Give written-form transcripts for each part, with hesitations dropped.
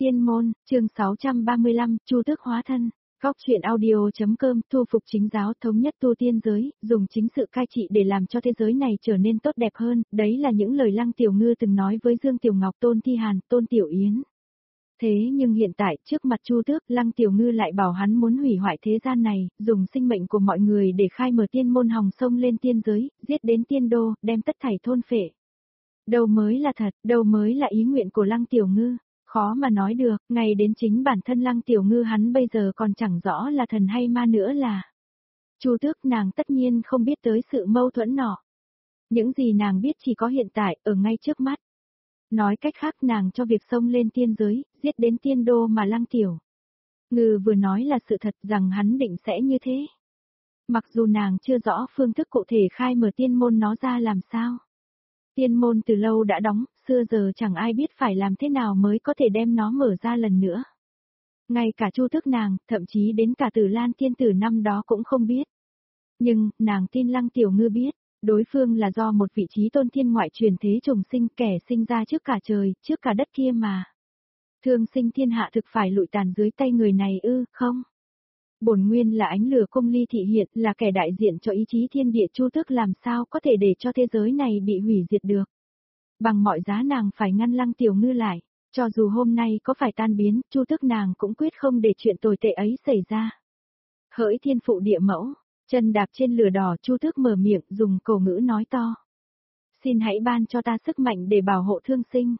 Tiên môn, chương 635, Chu Tước hóa thân. Góc truyện audio.com, thu phục chính giáo, thống nhất tu tiên giới, dùng chính sự cai trị để làm cho thế giới này trở nên tốt đẹp hơn, đấy là những lời Lăng Tiểu Ngư từng nói với Dương Tiểu Ngọc, Tôn Thi Hàn, Tôn Tiểu Yến. Thế nhưng hiện tại, trước mặt Chu Tước, Lăng Tiểu Ngư lại bảo hắn muốn hủy hoại thế gian này, dùng sinh mệnh của mọi người để khai mở tiên môn hòng sông lên tiên giới, giết đến tiên đô, đem tất thảy thôn phệ. Đâu mới là thật, đâu mới là ý nguyện của Lăng Tiểu Ngư. Khó mà nói được, ngay đến chính bản thân Lăng Tiểu Ngư hắn bây giờ còn chẳng rõ là thần hay ma nữa là. Chu Tước nàng tất nhiên không biết tới sự mâu thuẫn nọ. Những gì nàng biết chỉ có hiện tại, ở ngay trước mắt. Nói cách khác nàng cho việc xông lên tiên giới, giết đến tiên đô mà Lăng Tiểu Ngư vừa nói là sự thật rằng hắn định sẽ như thế. Mặc dù nàng chưa rõ phương thức cụ thể khai mở tiên môn nó ra làm sao. Tiên môn từ lâu đã đóng, xưa giờ chẳng ai biết phải làm thế nào mới có thể đem nó mở ra lần nữa. Ngay cả Chu Tước nàng, thậm chí đến cả Tử Lan tiên tử năm đó cũng không biết. Nhưng, nàng tin Lăng Tiểu Ngư biết, đối phương là do một vị trí tôn thiên ngoại truyền thế trùng sinh, kẻ sinh ra trước cả trời, trước cả đất kia mà. Thương sinh thiên hạ thực phải lụi tàn dưới tay người này ư, không? Bổn nguyên là ánh lửa cung ly thị hiện, là kẻ đại diện cho ý chí thiên địa. Chu Tước làm sao có thể để cho thế giới này bị hủy diệt được. Bằng mọi giá nàng phải ngăn Lăng Tiểu Ngư lại, cho dù hôm nay có phải tan biến, Chu Tước nàng cũng quyết không để chuyện tồi tệ ấy xảy ra. Hỡi thiên phụ địa mẫu, chân đạp trên lửa đỏ, Chu Tước mở miệng dùng cổ ngữ nói to. Xin hãy ban cho ta sức mạnh để bảo hộ thương sinh.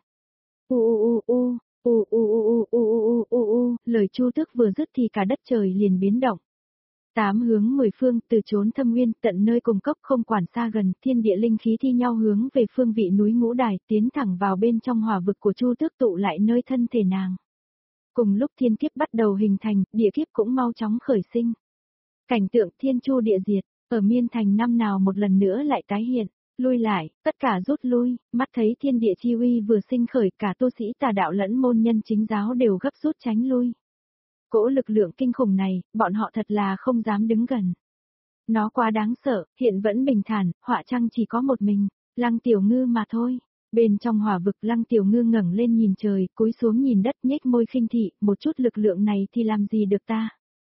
Lời Chu Tước vừa dứt thì cả đất trời liền biến động. 8 hướng 10 phương, từ chốn thâm nguyên tận nơi cùng cốc không quản xa gần, thiên địa linh khí thi nhau hướng về phương vị núi Ngũ Đài, tiến thẳng vào bên trong hỏa vực của Chu Tước tụ lại nơi thân thể nàng. Cùng lúc thiên kiếp bắt đầu hình thành, địa kiếp cũng mau chóng khởi sinh. Cảnh tượng thiên chu địa diệt, ở Miên Thành năm nào một lần nữa lại tái hiện. Lui lại, tất cả rút lui, mắt thấy thiên địa chi uy vừa sinh khởi, cả tu sĩ tà đạo lẫn môn nhân chính giáo đều gấp rút tránh lui. Cỗ lực lượng kinh khủng này, bọn họ thật là không dám đứng gần. Nó quá đáng sợ, hiện vẫn bình thản, họa chăng chỉ có một mình, Lăng Tiểu Ngư mà thôi. Bên trong hỏa vực Lăng Tiểu Ngư ngẩng lên nhìn trời, cúi xuống nhìn đất, nhếch môi khinh thị, một chút lực lượng này thì làm gì được ta.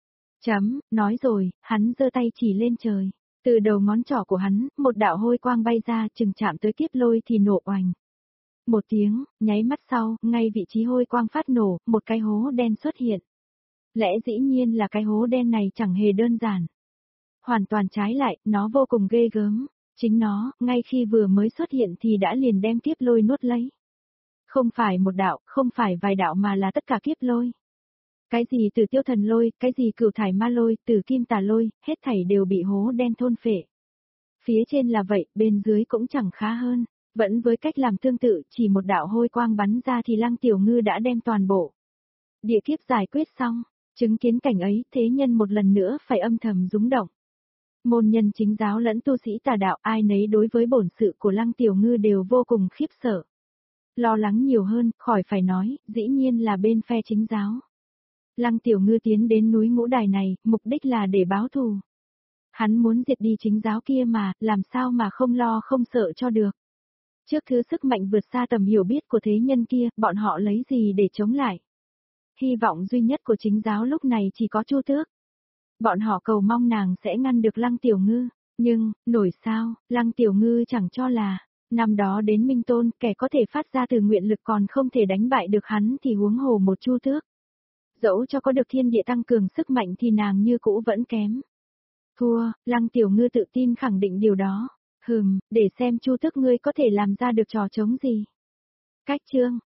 Nói rồi, hắn giơ tay chỉ lên trời. Từ đầu ngón trỏ của hắn, một đạo hôi quang bay ra, chừng chạm tới kiếp lôi thì nổ oành. Một tiếng, nháy mắt sau, ngay vị trí hôi quang phát nổ, một cái hố đen xuất hiện. Lẽ dĩ nhiên là cái hố đen này chẳng hề đơn giản. Hoàn toàn trái lại, nó vô cùng ghê gớm. Chính nó, ngay khi vừa mới xuất hiện thì đã liền đem kiếp lôi nuốt lấy. Không phải một đạo, không phải vài đạo mà là tất cả kiếp lôi. Cái gì Tử Tiêu Thần Lôi, cái gì Cửu Thải Ma Lôi, Tử Kim Tà Lôi, hết thảy đều bị hố đen thôn phệ. Phía trên là vậy, bên dưới cũng chẳng khá hơn. Vẫn với cách làm tương tự, chỉ một đạo hôi quang bắn ra thì Lăng Tiểu Ngư đã đem toàn bộ địa kiếp giải quyết xong. Chứng kiến cảnh ấy, thế nhân một lần nữa phải âm thầm rúng động. Môn nhân chính giáo lẫn tu sĩ tà đạo, ai nấy đối với bổn sự của Lăng Tiểu Ngư đều vô cùng khiếp sợ. Lo lắng nhiều hơn, khỏi phải nói, dĩ nhiên là bên phe chính giáo. Lăng Tiểu Ngư tiến đến núi Ngũ Đài này, mục đích là để báo thù. Hắn muốn diệt đi chính giáo kia mà, làm sao mà không lo không sợ cho được. Trước thứ sức mạnh vượt xa tầm hiểu biết của thế nhân kia, bọn họ lấy gì để chống lại. Hy vọng duy nhất của chính giáo lúc này chỉ có Chu Tước. Bọn họ cầu mong nàng sẽ ngăn được Lăng Tiểu Ngư, nhưng, nổi sao, Lăng Tiểu Ngư chẳng cho là, năm đó đến Minh Tôn, kẻ có thể phát ra từ nguyện lực còn không thể đánh bại được hắn thì huống hồ một Chu Tước. Dẫu cho có được thiên địa tăng cường sức mạnh thì nàng như cũ vẫn kém. Thua, Lăng Tiểu Ngư tự tin khẳng định điều đó. Để xem Chu Tước ngươi có thể làm ra được trò trống gì. Cách chương